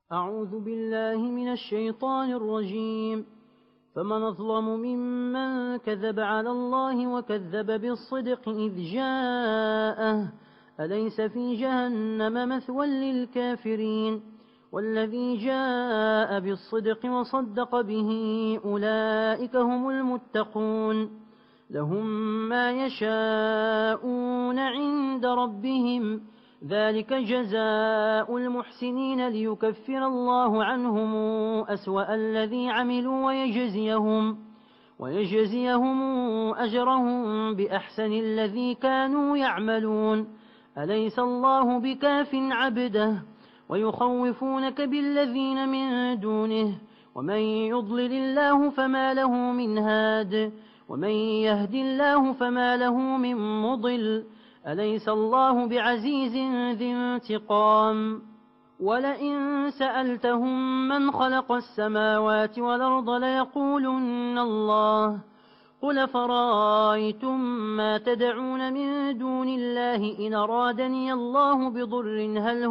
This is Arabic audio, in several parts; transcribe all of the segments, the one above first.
أعوذ بالله من الشيطان الرجيم. فمن أظلم ممن كذب على الله وكذب بالصدق إذ جاءه أليس في جهنم مثوى للكافرين والذي جاء بالصدق وصدق به أولئك هم المتقون لهم ما يشاءون عند ربهم ذلك جزاء المحسنين ليكفر الله عنهم أسوأ الذي عملوا ويجزيهم أجرهم بأحسن الذي كانوا يعملون أليس الله بكاف عبده ويخوفونك بالذين من دونه ومن يضلل الله فما له من هاد ومن يهد الله فما له من مضل أليس الله بعزيز ذي انتقام ولئن سألتهم من خلق السماوات والأرض ليقولن الله قل فرأيتم ما تدعون من دون الله إن أرادني الله بضر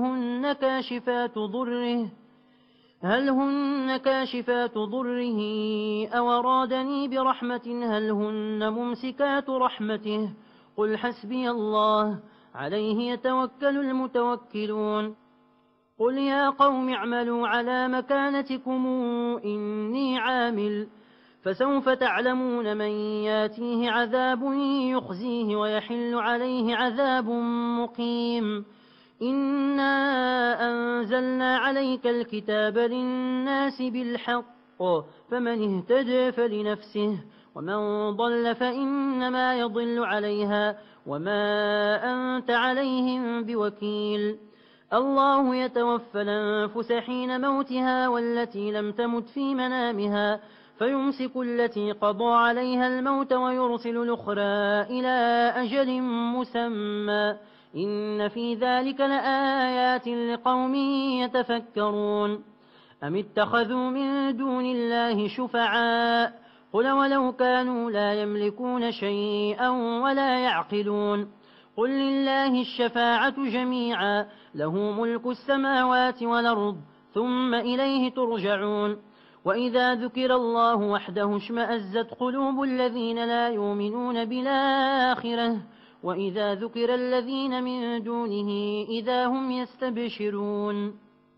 هل هن كاشفات ضره أو أرادني برحمة هل هن ممسكات رحمته قل حسبي الله عليه يتوكل المتوكلون قل يا قوم اعملوا على مكانتكم إني عامل فسوف تعلمون من ياتيه عذاب يخزيه ويحل عليه عذاب مقيم إنا أنزلنا عليك الكتاب للناس بالحق فمن اهتدى فلنفسه ومن ضل فإنما يضل عليها وما أنت عليهم بوكيل الله يتوفى الأنفس حين موتها والتي لم تمت في منامها فيمسك التي قضى عليها الموت ويرسل الأخرى إلى أجل مسمى إن في ذلك لآيات لقوم يتفكرون أم اتخذوا من دون الله شفعاء قل ولو كانوا لا يملكون شيئا ولا يعقلون قل لله الشفاعة جميعا له ملك السماوات والأرض ثم إليه ترجعون وإذا ذكر الله وحده اشمأزت قلوب الذين لا يؤمنون بالآخرة وإذا ذكر الذين من دونه إذا هم يستبشرون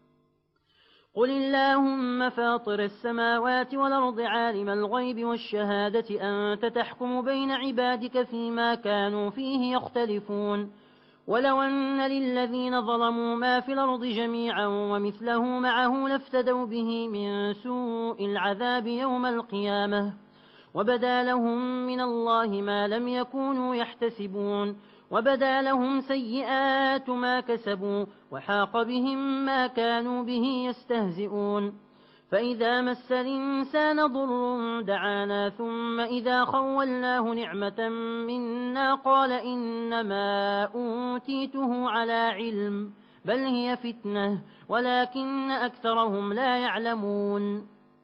قل اللهم فاطر السماوات والأرض عالم الغيب والشهادة أنت تحكم بين عبادك فيما كانوا فيه يختلفون ولو أن للذين ظلموا ما في الأرض جميعا ومثله معه لافتدوا به من سوء العذاب يوم القيامة وبدا لهم من الله ما لم يكونوا يحتسبون وبدا لهم سيئات ما كسبوا وحاق بهم ما كانوا به يستهزئون فإذا مس الإنسان ضر دعانا ثم إذا خولناه نعمة منا قال إنما أوتيته على علم بل هي فتنة ولكن أكثرهم لا يعلمون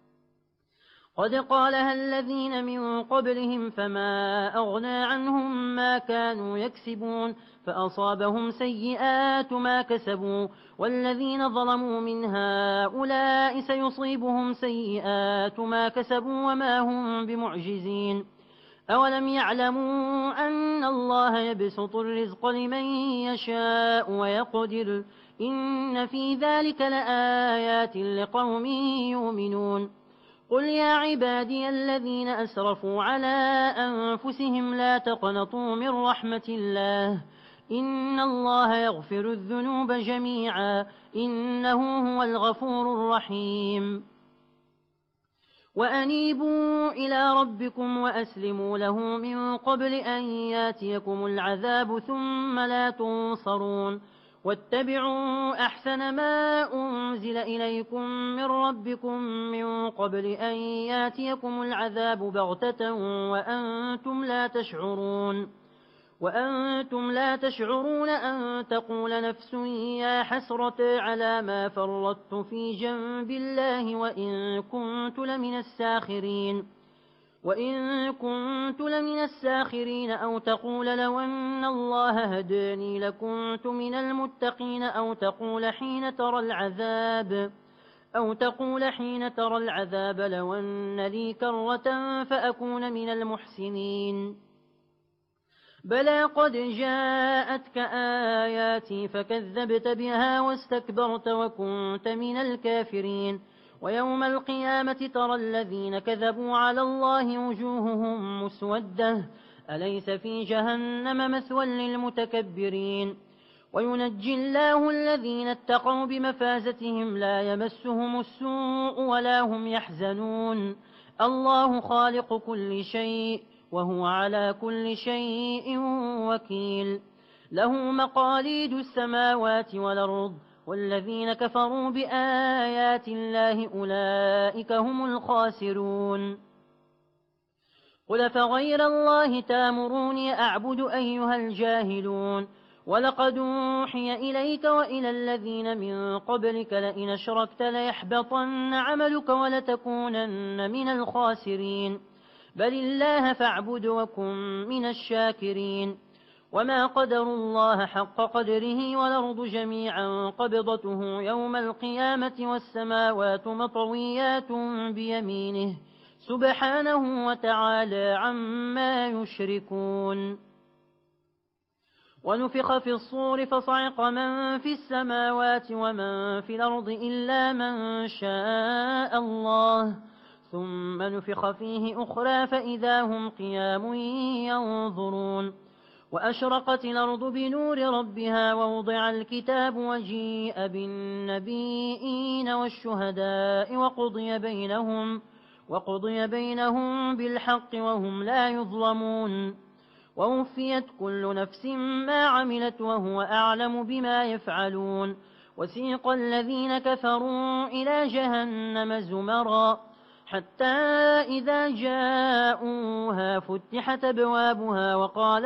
قد قالها الذين من قبلهم فما أغنى عنهم ما كانوا يكسبون فأصابهم سيئات ما كسبوا والذين ظلموا من هؤلاء سيصيبهم سيئات ما كسبوا وما هم بمعجزين أولم يعلموا أن الله يبسط الرزق لمن يشاء ويقدر إن في ذلك لآيات لقوم يؤمنون قل يا عبادي الذين أسرفوا على أنفسهم لا تقنطوا من رحمة الله إن الله يغفر الذنوب جميعا إنه هو الغفور الرحيم وأنيبوا إلى ربكم وأسلموا له من قبل أن ياتيكم العذاب ثم لا تنصرون واتبعوا أحسن ما أنزل إليكم من ربكم من قبل أن ياتيكم العذاب بغتة وأنتم لا تشعرون أن تقول نفس يا حسرة على ما فرطت في جنب الله وإن كنت لمن الساخرين أو تقول لو أن الله هداني لكنت من المتقين أو تقول حين ترى العذاب أو تقول حين ترى العذاب لو أن لي كرة فأكون من المحسنين بلى قد جاءتك آياتي فكذبت بها واستكبرت وكنت من الكافرين ويوم القيامة ترى الذين كذبوا على الله وجوههم مسودة أليس في جهنم مثوى للمتكبرين وينجي الله الذين اتقوا بمفازتهم لا يمسهم السوء ولا هم يحزنون الله خالق كل شيء وهو على كل شيء وكيل له مقاليد السماوات والأرض والذين كفروا بآيات الله أولئك هم الخاسرون قل فغير الله تامروني أعبد أيها الجاهلون ولقد أوحي إليك وإلى الذين من قبلك لئن أشركت ليحبطن عملك ولتكونن من الخاسرين بل الله فاعبد وكن من الشاكرين وما قدروا الله حق قدره والأرض جميعا قبضته يوم القيامة والسماوات مطويات بيمينه سبحانه وتعالى عما يشركون ونفخ في الصور فصعق من في السماوات ومن في الأرض إلا من شاء الله ثم نفخ فيه أخرى فإذا هم قيام ينظرون وأشرقت الأرض بنور ربها ووضع الكتاب وجيء بالنبيين والشهداء وقضي بينهم بالحق وهم لا يظلمون ووفيت كل نفس ما عملت وهو أعلم بما يفعلون وسيق الذين كفروا إلى جهنم زمرا حتى إذا جاءوها فتحت أبوابها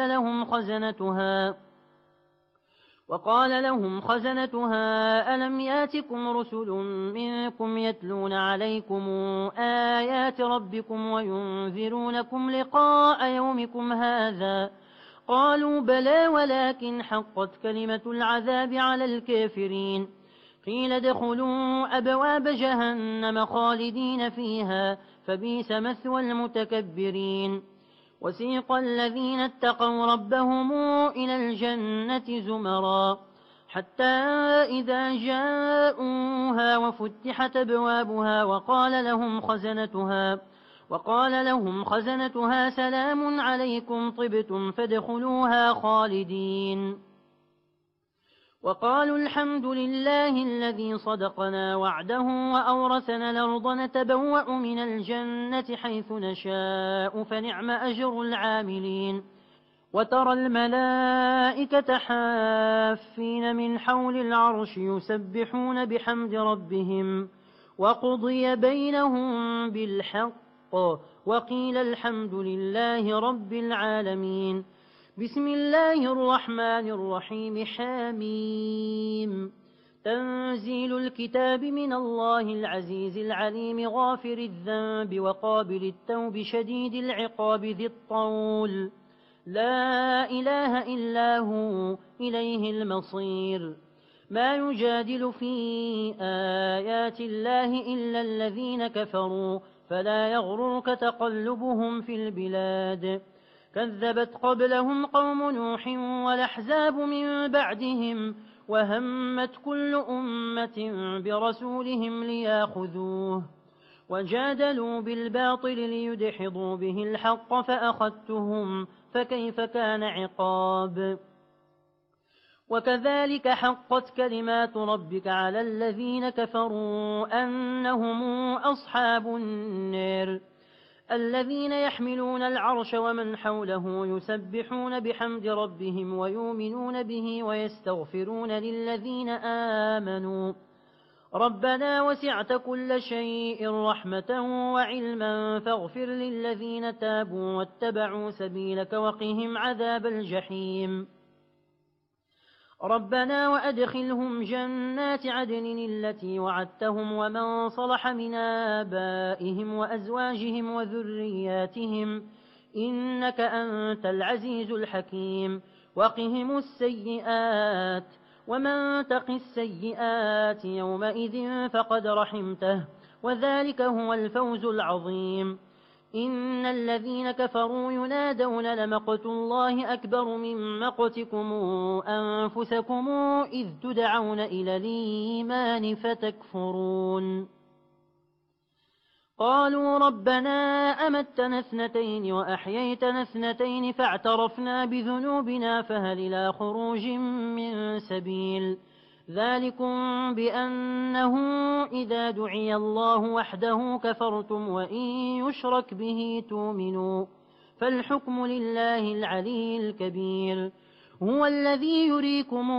وقال لهم خزنتها ألم ياتكم رسل منكم يتلون عليكم آيات ربكم وينذرونكم لقاء يومكم هذا قالوا بلى ولكن حقت كلمة العذاب على الكافرين قيل ادخلوا أبواب جهنم خالدين فيها فبئس مثوى المتكبرين وسيق الذين اتقوا ربهم إلى الجنة زمرا حتى إذا جاءوها وفتحت أبوابها وقال لهم خزنتها سلام عليكم طبتم فادخلوها خالدين وقالوا الحمد لله الذي صدقنا وعده وأورثنا الأرض نتبوأ من الجنة حيث نشاء فنعم أجر العاملين وترى الملائكة حافين من حول العرش يسبحون بحمد ربهم وقضي بينهم بالحق وقيل الحمد لله رب العالمين بسم الله الرحمن الرحيم حميم تنزيل الكتاب من الله العزيز العليم غافر الذنب وقابل التوب شديد العقاب ذي الطول لا إله إلا هو إليه المصير ما يجادل في آيات الله إلا الذين كفروا فلا يغررك تقلبهم في البلاد كذبت قبلهم قوم نوح والأحزاب من بعدهم وهمت كل أمة برسولهم لياخذوه وجادلوا بالباطل ليدحضوا به الحق فأخذتهم فكيف كان عقاب وكذلك حقت كلمات ربك على الذين كفروا أنهم أصحاب النار الذين يحملون العرش ومن حوله يسبحون بحمد ربهم ويؤمنون به ويستغفرون للذين آمنوا ربنا وسعت كل شيء رحمة وعلما فاغفر للذين تابوا واتبعوا سبيلك وقهم عذاب الجحيم ربنا وأدخلهم جنات عدن التي وعدتهم ومن صلح من آبائهم وأزواجهم وذرياتهم إنك أنت العزيز الحكيم وقهم السيئات ومن تق السيئات يومئذ فقد رحمته وذلك هو الفوز العظيم. إن الذين كفروا ينادون لمقت الله أكبر من مقتكم أنفسكم إذ تدعون إلى الإيمان فتكفرون. قالوا ربنا أمتنا اثنتين وأحييتنا اثنتين فاعترفنا بذنوبنا فهل إلى خروج من سبيل. ذلكم بأنه إذا دعي الله وحده كفرتم وإن يشرك به تؤمنوا فالحكم لله العلي الكبير. هو الذي يريكم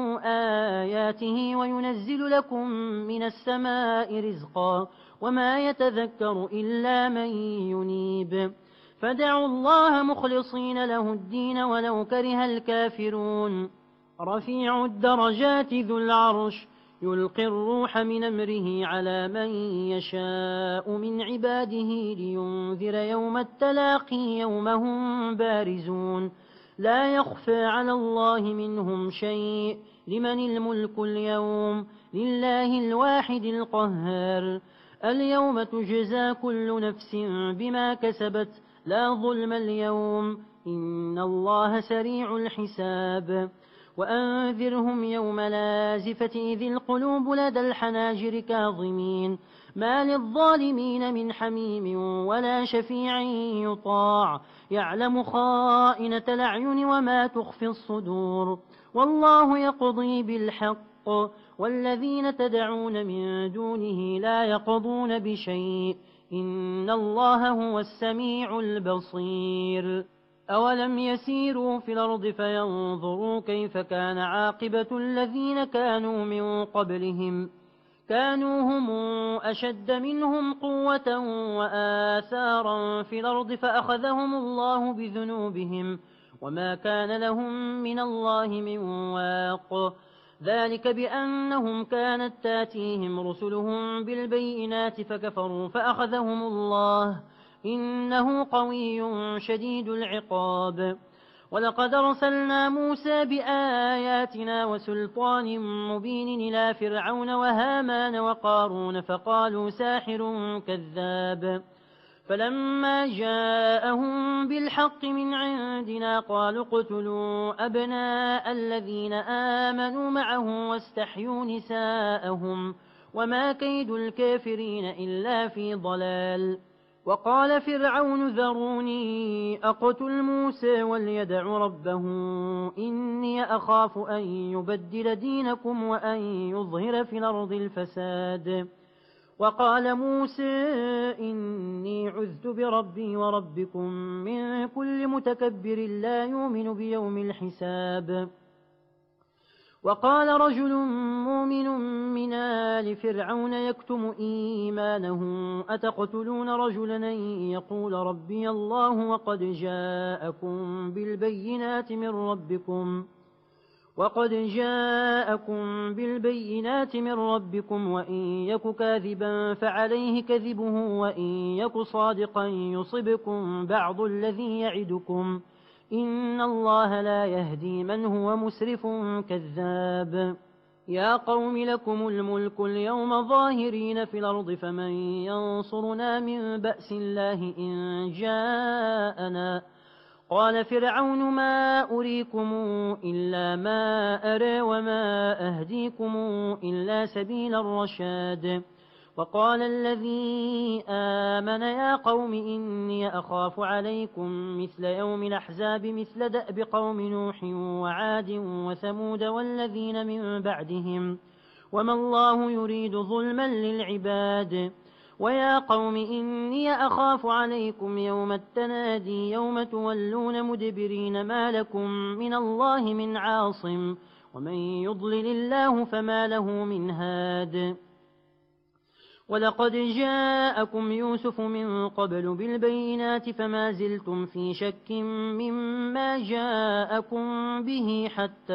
آياته وينزل لكم من السماء رزقا وما يتذكر إلا من ينيب. فدعوا الله مخلصين له الدين ولو كره الكافرون. رفيع الدرجات ذو العرش يلقي الروح من أمره على من يشاء من عباده لينذر يوم التلاقي يوم هم بارزون لا يخفى على الله منهم شيء. لمن الملك اليوم لله الواحد القهار. اليوم تجزى كل نفس بما كسبت لا ظلم اليوم إن الله سريع الحساب. وأنذرهم يوم لازفة إذ القلوب لدى الحناجر كاظمين ما للظالمين من حميم ولا شفيع يطاع يعلم خائنة الأعين وما تخفي الصدور. والله يقضي بالحق والذين تدعون من دونه لا يقضون بشيء إن الله هو السميع البصير. أولم يسيروا في الأرض فينظروا كيف كان عاقبة الذين كانوا من قبلهم كانوا هم أشد منهم قوة وآثارا في الأرض فأخذهم الله بذنوبهم وما كان لهم من الله من واق. ذلك بأنهم كانت تاتيهم رسلهم بالبينات فكفروا فأخذهم الله إنه قوي شديد العقاب. ولقد أرسلنا موسى بآياتنا وسلطان مبين إلى فرعون وهامان وقارون فقالوا ساحر كذاب. فلما جاءهم بالحق من عندنا قالوا اقتلوا أبناء الذين آمنوا معه واستحيوا نساءهم وما كيد الكافرين إلا في ضلال. وقال فرعون ذروني أقتل موسى وليدع ربه إني أخاف أن يبدل دينكم وأن يظهر في الأرض الفساد. وقال موسى إني عذت بربي وربكم من كل متكبر لا يؤمن بيوم الحساب. وقال رجل مؤمن من آل فرعون يكتم إيمانه أتقتلون رجلا أن يقول ربي الله وقد جاءكم بالبينات من ربكم وإن يك كاذبا فعليه كذبه وإن يك صادقا يصبكم بعض الذي يعدكم إن الله لا يهدي من هو مسرف كذاب. يا قوم لكم الملك اليوم ظاهرين في الأرض فمن ينصرنا من بأس الله إن جاءنا. قال فرعون ما أريكم إلا ما أرى وما أهديكم إلا سبيل الرشاد. وقال الذي آمن يا قوم إني أخاف عليكم مثل يوم الأحزاب مثل دأب قوم نوح وعاد وثمود والذين من بعدهم وما الله يريد ظلما للعباد. ويا قوم إني أخاف عليكم يوم التنادي يوم تولون مدبرين ما لكم من الله من عاصم ومن يضلل الله فما له من هاد. ولقد جاءكم يوسف من قبل بالبينات فما زلتم في شك مما جاءكم به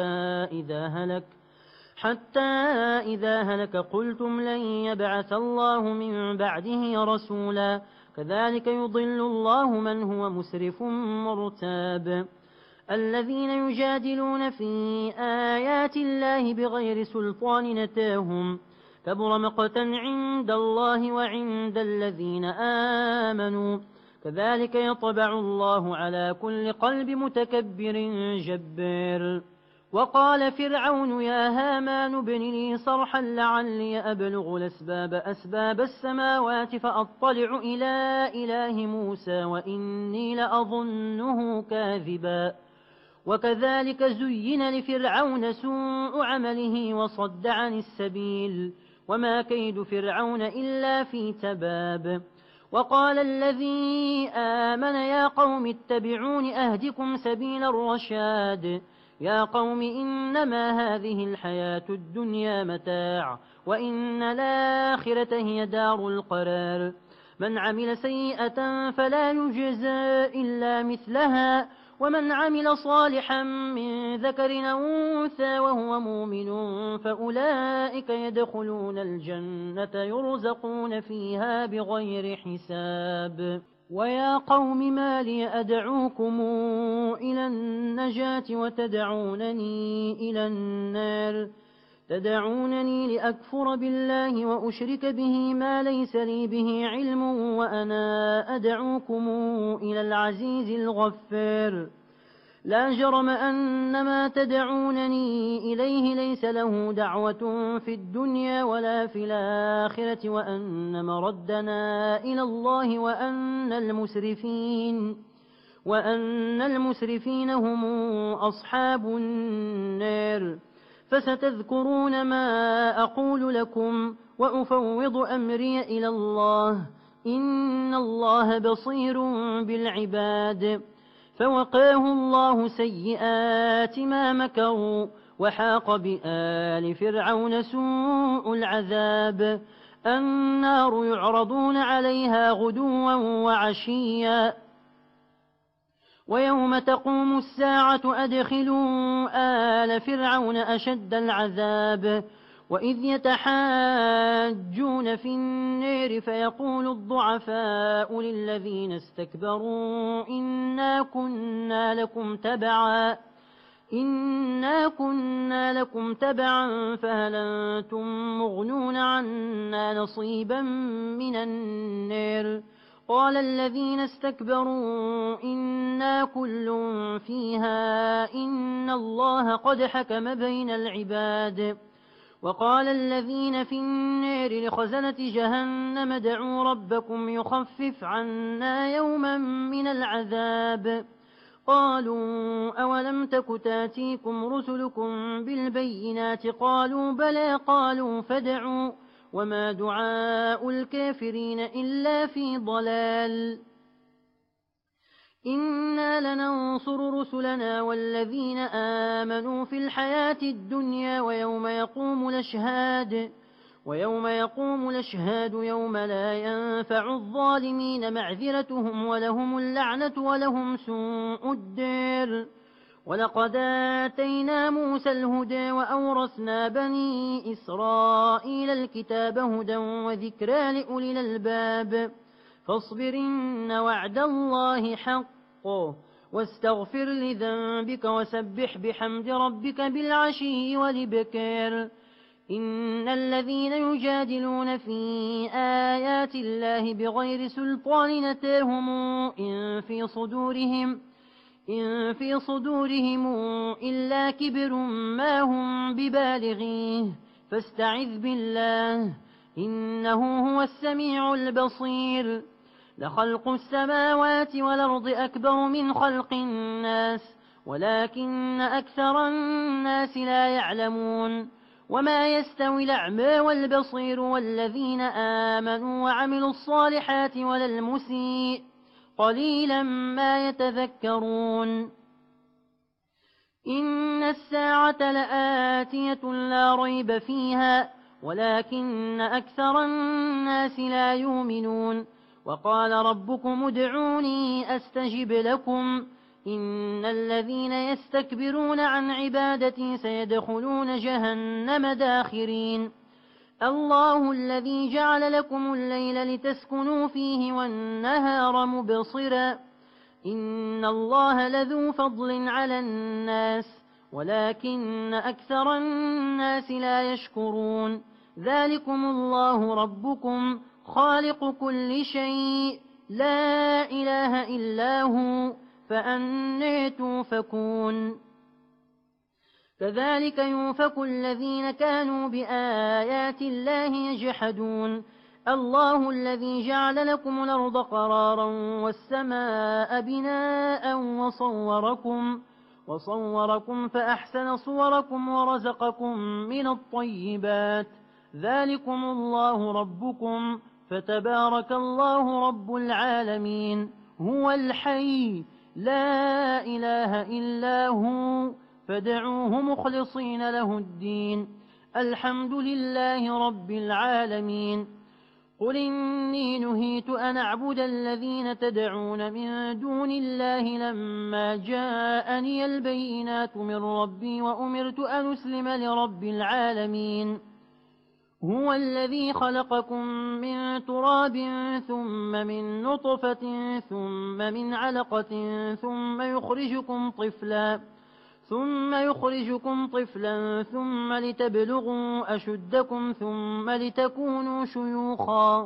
حتى إذا هلك قلتم لن يبعث الله من بعده رسولا كذلك يضل الله من هو مسرف مرتاب. الذين يجادلون في آيات الله بغير سلطان نتاهم كبر مقتا عند الله وعند الذين آمنوا كذلك يطبع الله على كل قلب متكبر جبار. وقال فرعون يا هامان ابن لي صرحا لعلي أبلغ أسباب السماوات فأطلع إلى إله موسى وإني لأظنه كاذبا. وكذلك زين لفرعون سوء عمله وصد عن السبيل وما كيد فرعون إلا في تباب. وقال الذي آمن يا قوم اتبعون أهدكم سبيل الرشاد يا قوم إنما هذه الحياة الدنيا متاع وإن الآخرة هي دار القرار. من عمل سيئة فلا يجزى إلا مثلها ومن عمل صالحا من ذكر أو أنثى وهو مؤمن فأولئك يدخلون الجنة يرزقون فيها بغير حساب. ويا قوم ما لي أدعوكم إلى النجاة وتدعونني إلى النار تدعونني لأكفر بالله وأشرك به ما ليس لي به علم وأنا أدعوكم إلى العزيز الغفار. لا جرم أن ما تدعونني إليه ليس له دعوة في الدنيا ولا في الآخرة وأن مردنا إلى الله وأن المسرفين هم أصحاب النار. فستذكرون ما أقول لكم وأفوض أمري إلى الله إن الله بصير بالعباد. فوقاه الله سيئات ما مكروا وحاق بآل فرعون سوء العذاب. النار يعرضون عليها غدوا وعشيا ويوم تقوم الساعة أدخلوا آل فرعون أشد العذاب. وإذ يتحاجون في النار فيقول الضعفاء للذين استكبروا إنا كنا لكم تبعا فهل أنتم مغنون عنا نصيبا من النار. قال الذين استكبروا إنا كل فيها إن الله قد حكم بين العباد. وقال الذين في النار لخزنة جهنم ادعوا ربكم يخفف عنا يوما من العذاب. قالوا أولم تك تاتيكم رسلكم بالبينات قالوا بلى قالوا فادعوا وما دعاء الكافرين إلا في ضلال. إنا لننصر رسلنا والذين آمنوا في الحياة الدنيا ويوم يقوم الأشهاد يوم لا ينفع الظالمين معذرتهم ولهم اللعنة ولهم سوء الدار. ولقد آتينا موسى الهدى وأورثنا بني إسرائيل الكتاب هدى وذكرى لأولي الألباب. فاصبر إن وعد الله حق واستغفر لذنبك وسبح بحمد ربك بالعشي والإبكار. إن الذين يجادلون في آيات الله بغير سلطان نتاهم إن في صدورهم إلا كبر ما هم ببالغيه فاستعذ بالله إنه هو السميع البصير. لخلق السماوات والأرض أكبر من خلق الناس ولكن أكثر الناس لا يعلمون. وما يستوي الأعمى والبصير والذين آمنوا وعملوا الصالحات ولا المسيء قليلا ما يتذكرون. إن الساعة لآتية لا ريب فيها ولكن أكثر الناس لا يؤمنون. وقال ربكم ادعوني أستجب لكم إن الذين يستكبرون عن عبادتي سيدخلون جهنم داخرين. الله الذي جعل لكم الليل لتسكنوا فيه والنهار مبصرا إن الله لذو فضل على الناس ولكن أكثر الناس لا يشكرون ذلكم الله ربكم خالق كل شيء لا إله إلا هو فأنى توفكون كذلك يوفك الذين كانوا بآيات الله يجحدون الله الذي جعل لكم الأرض قرارا والسماء بناء وصوركم فأحسن صوركم ورزقكم من الطيبات ذلكم الله ربكم فتبارك الله رب العالمين هو الحي لا إله إلا هو فادعوه مخلصين له الدين الحمد لله رب العالمين قل إني نهيت أن أعبد الذين تدعون من دون الله لما جاءني البينات من ربي وأمرت أن أسلم لرب العالمين هو الذي خلقكم من تراب ثم من نطفة ثم من علقة ثم يخرجكم طفلا ثم لتبلغوا أشدكم ثم لتكونوا شيوخا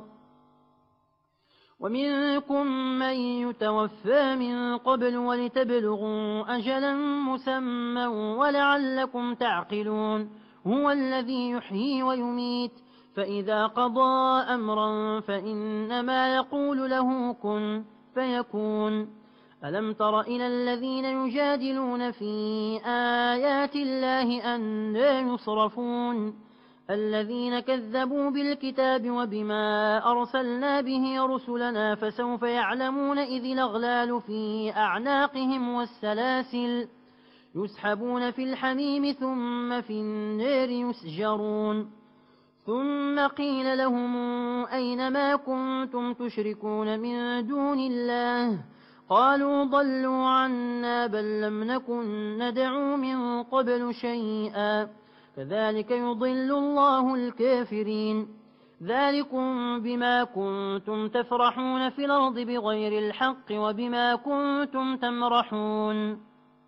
ومنكم من يتوفى من قبل ولتبلغوا أجلا مسمى ولعلكم تعقلون هو الذي يحيي ويميت فإذا قضى أمرا فإنما يقول له كن فيكون ألم تر إلى الذين يجادلون في آيات الله أنى يصرفون الذين كذبوا بالكتاب وبما أرسلنا به رسلنا فسوف يعلمون إذ الأغلال في أعناقهم والسلاسل يسحبون في الحميم ثم في النار يسجرون ثم قيل لهم أين ما كنتم تشركون من دون الله قالوا ضلوا عنا بل لم نكن ندعو من قبل شيئا كذلك يضل الله الكافرين ذلكم بما كنتم تفرحون في الأرض بغير الحق وبما كنتم تمرحون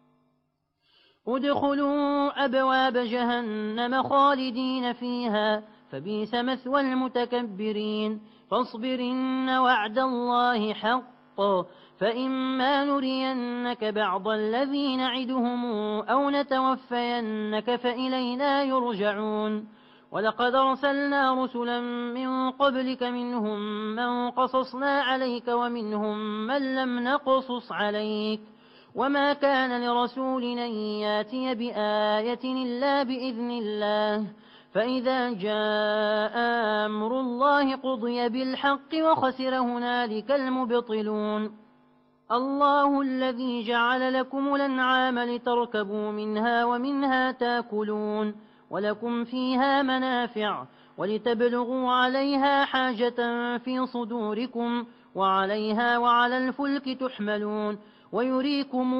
ادخلوا أبواب جهنم خالدين فيها فبئس مثوى المتكبرين فاصبر إن وعد الله حق فإما نرينك بعض الذي نعدهم أو نتوفينك فإلينا يرجعون ولقد أرسلنا رسلا من قبلك منهم من قصصنا عليك ومنهم من لم نقصص عليك وما كان لرسول أن ياتي بآية إلا بإذن الله فإذا جاء أمر الله قضي بالحق وخسر هنالك المبطلون الله الذي جعل لكم الأنعام لتركبوا منها ومنها تاكلون ولكم فيها منافع ولتبلغوا عليها حاجة في صدوركم وعليها وعلى الفلك تحملون ويريكم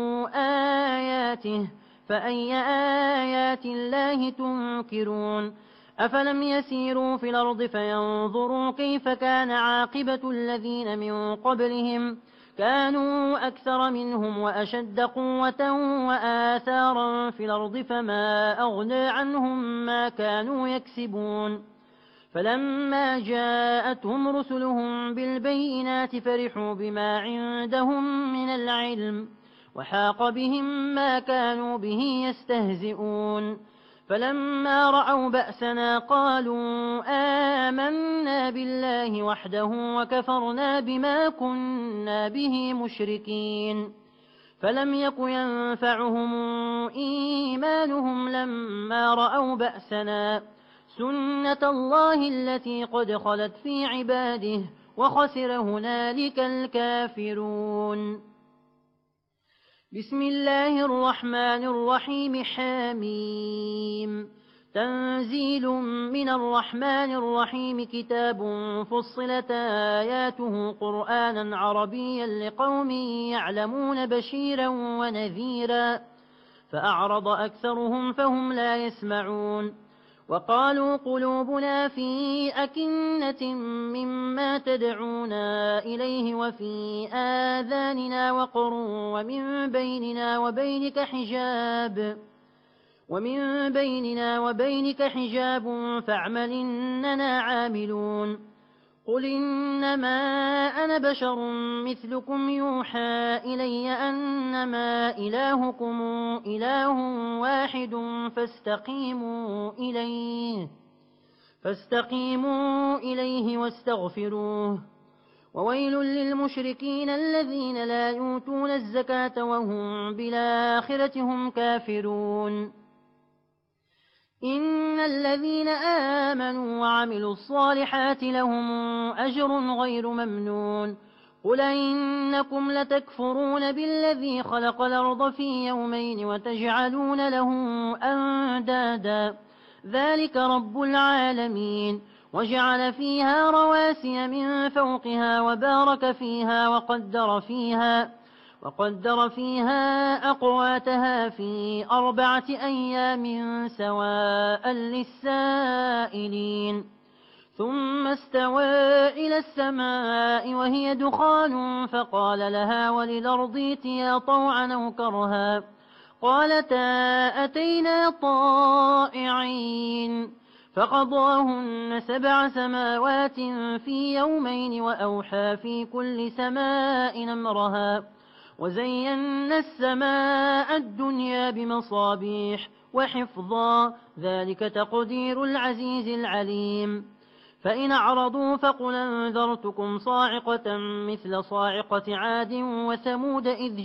آياته فأي آيات الله تنكرون أفلم يسيروا في الأرض فينظروا كيف كان عاقبة الذين من قبلهم كانوا أكثر منهم وأشد قوة وآثارا في الأرض فما أغنى عنهم ما كانوا يكسبون فلما جاءتهم رسلهم بالبينات فرحوا بما عندهم من العلم وحاق بهم ما كانوا به يستهزئون فلما رأوا بأسنا قالوا آمنا بالله وحده وكفرنا بما كنا به مشركين فلم يك ينفعهم إيمانهم لما رأوا بأسنا سنة الله التي قد خلت في عباده وخسر هنالك الكافرون بسم الله الرحمن الرحيم حميم تنزيل من الرحمن الرحيم كتاب فصلت آياته قرآنا عربيا لقوم يعلمون بشيرا ونذيرا فأعرض أكثرهم فهم لا يسمعون وقالوا قلوبنا في أكنة مما تدعونا إليه وفي آذاننا وقر ومن بيننا وبينك حجاب فاعمل إننا عاملون قل إنما أنا بشر مثلكم يوحى إلي أنما إلهكم إله واحد فاستقيموا إليه واستغفروه وويل للمشركين الذين لا يؤتون الزكاة وهم بالآخرة هم كافرون إن الذين آمنوا وعملوا الصالحات لهم أجر غير ممنون قل إنكم لتكفرون بالذي خلق الأرض في يومين وتجعلون له أندادا ذلك رب العالمين وجعل فيها رواسي من فوقها وبارك فيها وقدر فيها أقواتها في 4 أيام سواء للسائلين ثم استوى إلى السماء وهي دخان فقال لها وللأرض ائتيا طوعا أو كرها قالتا أتينا طائعين فقضاهن 7 سماوات في يومين وأوحى في كل سماء أمرها وزينا السماء الدنيا بمصابيح وحفظا ذلك تقدير العزيز العليم فإن أعرضوا فقل أنذرتكم صاعقة مثل صاعقة عاد وثمود إذ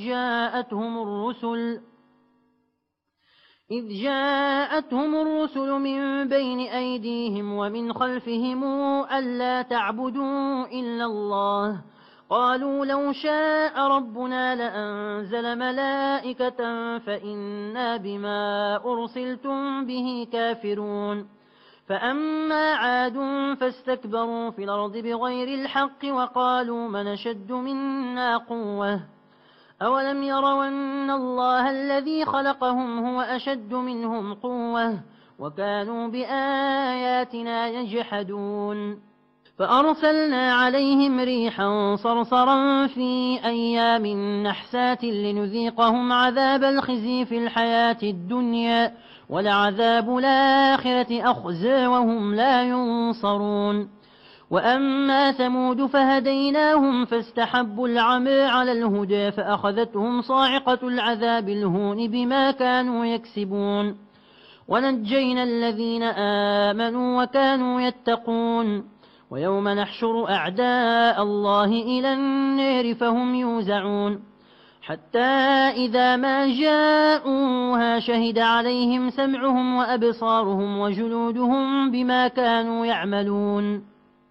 جاءتهم الرسل من بين أيديهم ومن خلفهم ألا تعبدوا إلا الله قالوا لو شاء ربنا لأنزل ملائكة فإنا بما أرسلتم به كافرون فأما عاد فاستكبروا في الأرض بغير الحق وقالوا من أشد منا قوة أولم يروا أن الله الذي خلقهم هو أشد منهم قوة وكانوا بآياتنا يجحدون فأرسلنا عليهم ريحا صرصرا في أيام نحسات لنذيقهم عذاب الخزي في الحياة الدنيا ولعذاب الآخرة أخزى وهم لا ينصرون وأما ثمود فهديناهم فاستحبوا العمى على الهدى فأخذتهم صاعقة العذاب الهون بما كانوا يكسبون ونجينا الذين آمنوا وكانوا يتقون ويوم نحشر أعداء الله إلى النار فهم يوزعون حتى إذا ما جاءوها شهد عليهم سمعهم وأبصارهم وجلودهم بما كانوا يعملون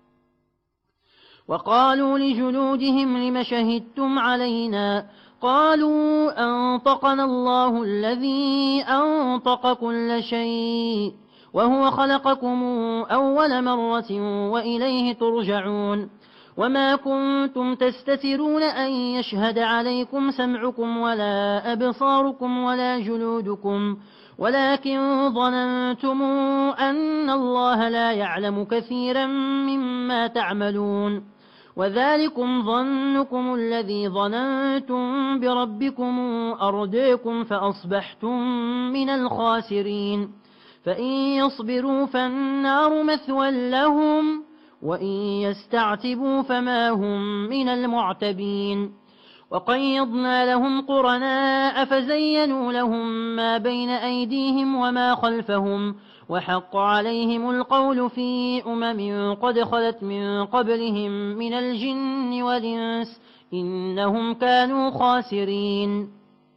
وقالوا لجلودهم لم شهدتم علينا قالوا أنطقنا الله الذي أنطق كل شيء وهو خلقكم أول مرة وإليه ترجعون وما كنتم تستترون أن يشهد عليكم سمعكم ولا أبصاركم ولا جلودكم ولكن ظننتم أن الله لا يعلم كثيرا مما تعملون وذلكم ظنكم الذي ظننتم بربكم أرديكم فأصبحتم من الخاسرين فإن يصبروا فالنار مثوى لهم وإن يستعتبوا فما هم من المعتبين وقيضنا لهم قرناء فزينوا لهم ما بين أيديهم وما خلفهم وحق عليهم القول في قد خلت من قبلهم من الجن والإنس إنهم كانوا خاسرين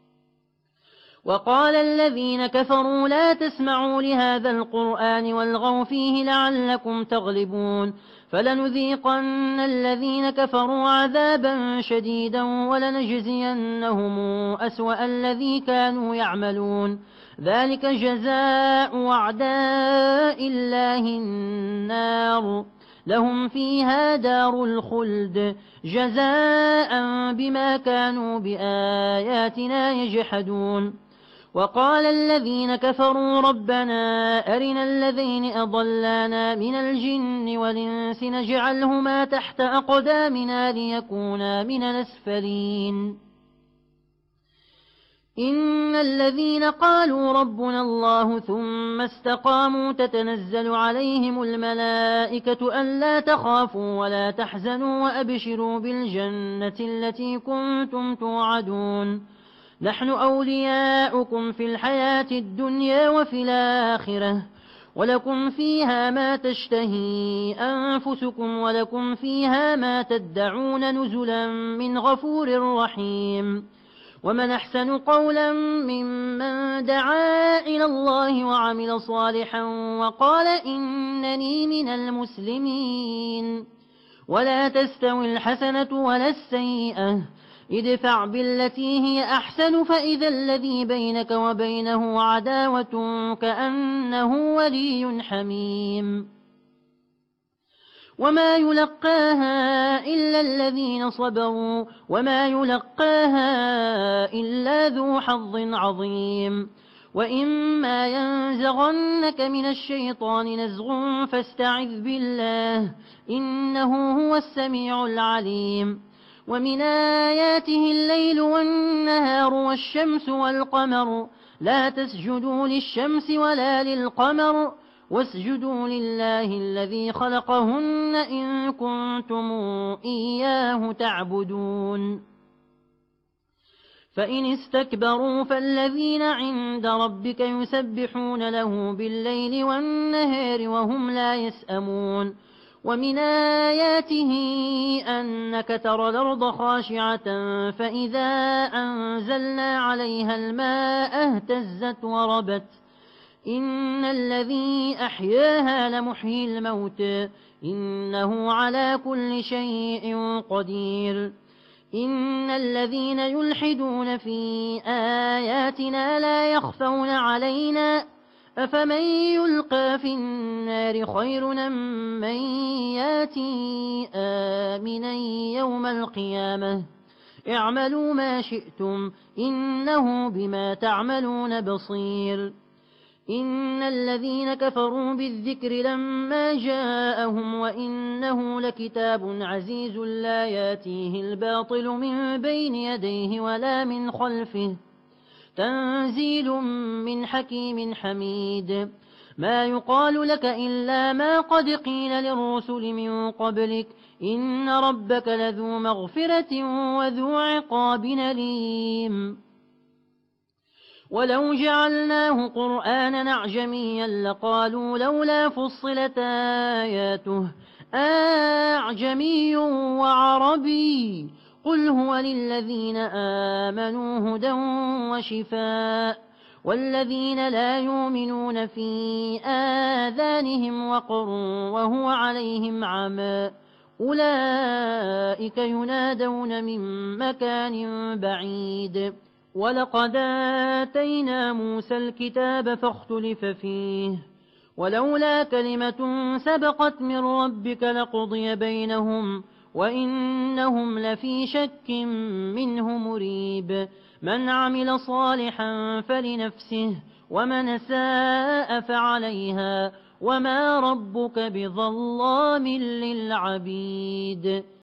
وقال الذين كفروا لا تسمعوا لهذا القرآن والغوا فيه لعلكم تغلبون فلنذيقن الذين كفروا عذابا شديدا ولنجزينهم أسوأ الذي كانوا يعملون ذلك جزاء أعداء الله النار لهم فيها دار الخلد جزاء بما كانوا بآياتنا يجحدون وقال الذين كفروا ربنا أرنا الذين أضلانا من الجن والإنس نجعلهما تحت أقدامنا ليكونا من الأسفلين إن الذين قالوا ربنا الله ثم استقاموا تتنزل عليهم الملائكة ألا تخافوا ولا تحزنوا وأبشروا بالجنة التي كنتم توعدون نحن أولياؤكم في الحياة الدنيا وفي الآخرة ولكم فيها ما تشتهي أنفسكم ولكم فيها ما تدعون نزلا من غفور رحيم ومن أحسن قولا ممن دعا إلى الله وعمل صالحا وقال إنني من المسلمين ولا تستوي الحسنة ولا السيئة ادفع بالتي هي أحسن فإذا الذي بينك وبينه عداوة كأنه ولي حميم وما يلقاها إلا الذين صبروا وما يلقاها إلا ذو حظ عظيم وإما ينزغنك من الشيطان نزغ فاستعذ بالله إنه هو السميع العليم ومن آياته الليل والنهار والشمس والقمر لا تسجدوا للشمس ولا للقمر واسجدوا لله الذي خلقهن إن كنتم إياه تعبدون فإن استكبروا فالذين عند ربك يسبحون له بالليل والنهار وهم لا يسأمون ومن آياته أنك ترى الأرض خاشعة فإذا أنزلنا عليها الماء اهتزت وربت إن الذي أحياها لمحيي الموت إنه على كل شيء قدير إن الذين يلحدون في آياتنا لا يخفون علينا أفمن يلقى في النار خير من ياتي آمنا يوم القيامة اعملوا ما شئتم إنه بما تعملون بصير إن الذين كفروا بالذكر لما جاءهم وإنه لكتاب عزيز لا ياتيه الباطل من بين يديه ولا من خلفه تنزيل من حكيم حميد ما يقال لك إلا ما قد قيل للرسل من قبلك إن ربك لذو مغفرة وذو عقاب أليم ولو جعلناه قرآنا أعجميا لقالوا لولا فصلت آياته أعجمي وعربي قل هو للذين آمنوا هدى وشفاء والذين لا يؤمنون في آذانهم وقر وهو عليهم عمى أولئك ينادون من مكان بعيد ولقد آتينا موسى الكتاب فاختلف فيه ولولا كلمة سبقت من ربك لقضي بينهم وإنهم لفي شك منه مريب من عمل صالحا فلنفسه ومن ساء فعليها وما ربك بظلام للعبيد